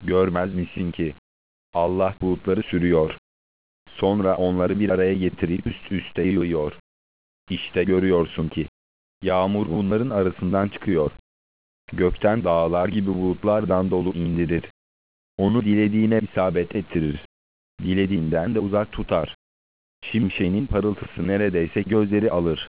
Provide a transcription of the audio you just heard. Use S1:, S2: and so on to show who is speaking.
S1: Görmez misin ki Allah bulutları sürüyor. Sonra onları bir araya getirip üst üste yığıyor. İşte görüyorsun ki yağmur bunların arasından çıkıyor. Gökten dağlar gibi bulutlardan dolu indirir. Onu dilediğine isabet ettirir. Dilediğinden de uzak tutar. Şimşeğin parıltısı neredeyse gözleri alır.